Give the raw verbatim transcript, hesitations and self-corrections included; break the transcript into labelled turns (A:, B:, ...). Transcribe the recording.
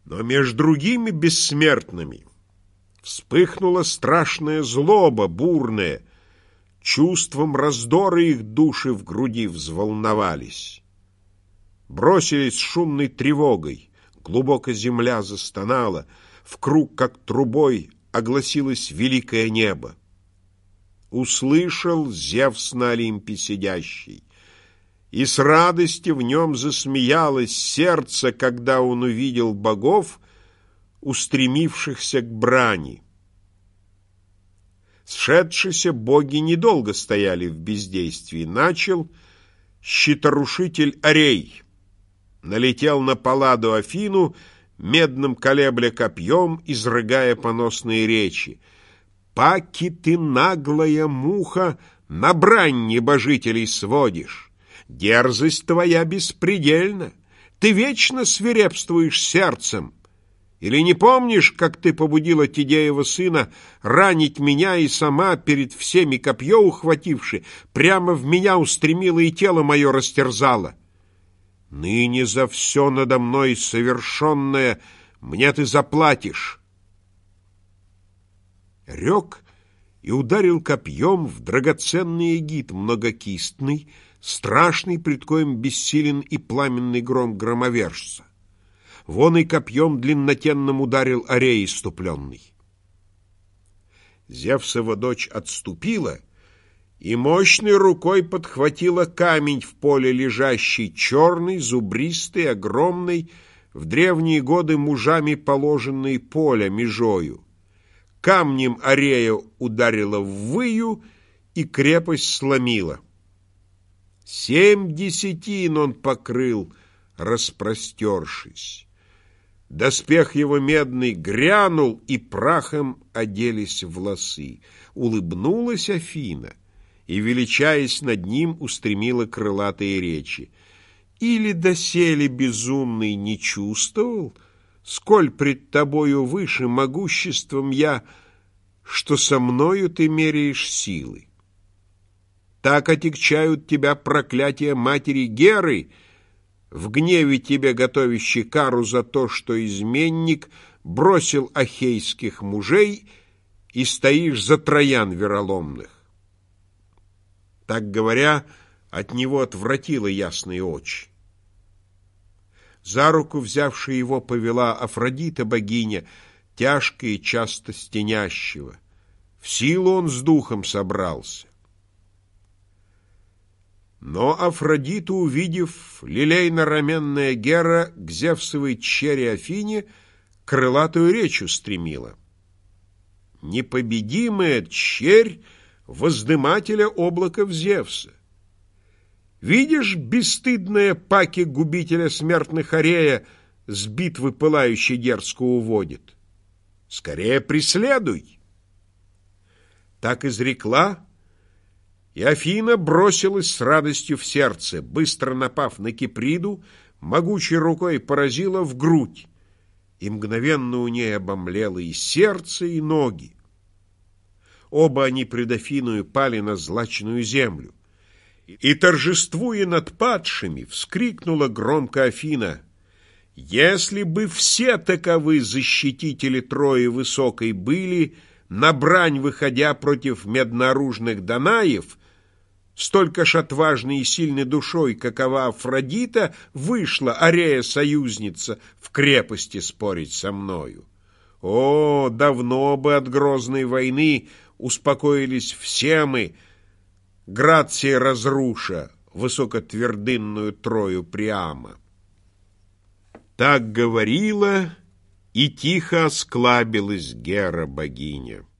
A: Но между другими бессмертными вспыхнула страшная злоба бурная, чувством раздора их души в груди взволновались. Бросились с шумной тревогой, глубоко земля застонала, в круг, как трубой, огласилось великое небо. Услышал Зевс на Олимпе сидящий, и с радости в нем засмеялось сердце, когда он увидел богов, устремившихся к брани. Сшедшиеся боги недолго стояли в бездействии. Начал щиторушитель Орей, налетел на Палладу Афину, медным колебля копьем, изрыгая поносные речи. «Паки ты, наглая муха, на брань небожителей сводишь! Дерзость твоя беспредельна, ты вечно свирепствуешь сердцем. Или не помнишь, как ты побудила Тидеева сына ранить меня и сама, перед всеми копье ухвативши, прямо в меня устремила и тело мое растерзала? Ныне за все надо мной совершенное мне ты заплатишь». Рек и ударил копьем в драгоценный эгид многокистный, страшный, пред коем бессилен и пламенный гром громовержца. Вон и копьем длиннотенным ударил Орей иступленный. Зевсова дочь отступила и мощной рукой подхватила камень в поле лежащий, черный, зубристый, огромный, в древние годы мужами положенный поля межою. Камнем Орея ударила в выю и крепость сломила. Семь десятин он покрыл, распростершись. Доспех его медный грянул, и прахом оделись волосы. Улыбнулась Афина и, величаясь над ним, устремила крылатые речи. Или доселе безумный не чувствовал, сколь пред тобою выше могуществом я, что со мною ты меряешь силы? Так отягчают тебя проклятия матери Геры, в гневе тебе готовящий кару за то, что изменник бросил ахейских мужей и стоишь за троян вероломных. Так говоря, от него отвратило ясные очи. За руку взявшая его повела Афродита богиня, тяжко и часто стенящего. В силу он с духом собрался. Но Афродиту, увидев, лилейно-раменная Гера к Зевсовой чере Афине крылатую речь устремила. Непобедимая черь воздымателя облаков Зевса! Видишь, бесстыдная паки губителя смертных Орея с битвы пылающей дерзко уводит? Скорее преследуй! Так изрекла, и Афина бросилась с радостью в сердце, быстро напав на Киприду, могучей рукой поразила в грудь, и мгновенно у ней обомлело и сердце, и ноги. Оба они пред Афиною пали на злачную землю. И, торжествуя над падшими, вскрикнула громко Афина: «Если бы все таковы защитители Трои высокой были, на брань выходя против меднооружных Данаев, столько ж отважной и сильной душой, какова Афродита, вышла, Орея союзница, в крепости спорить со мною. О, давно бы от грозной войны успокоились все мы, град сей разруша, высокотвердынную Трою Приама». Так говорила, и тихо осклабилась Гера богиня.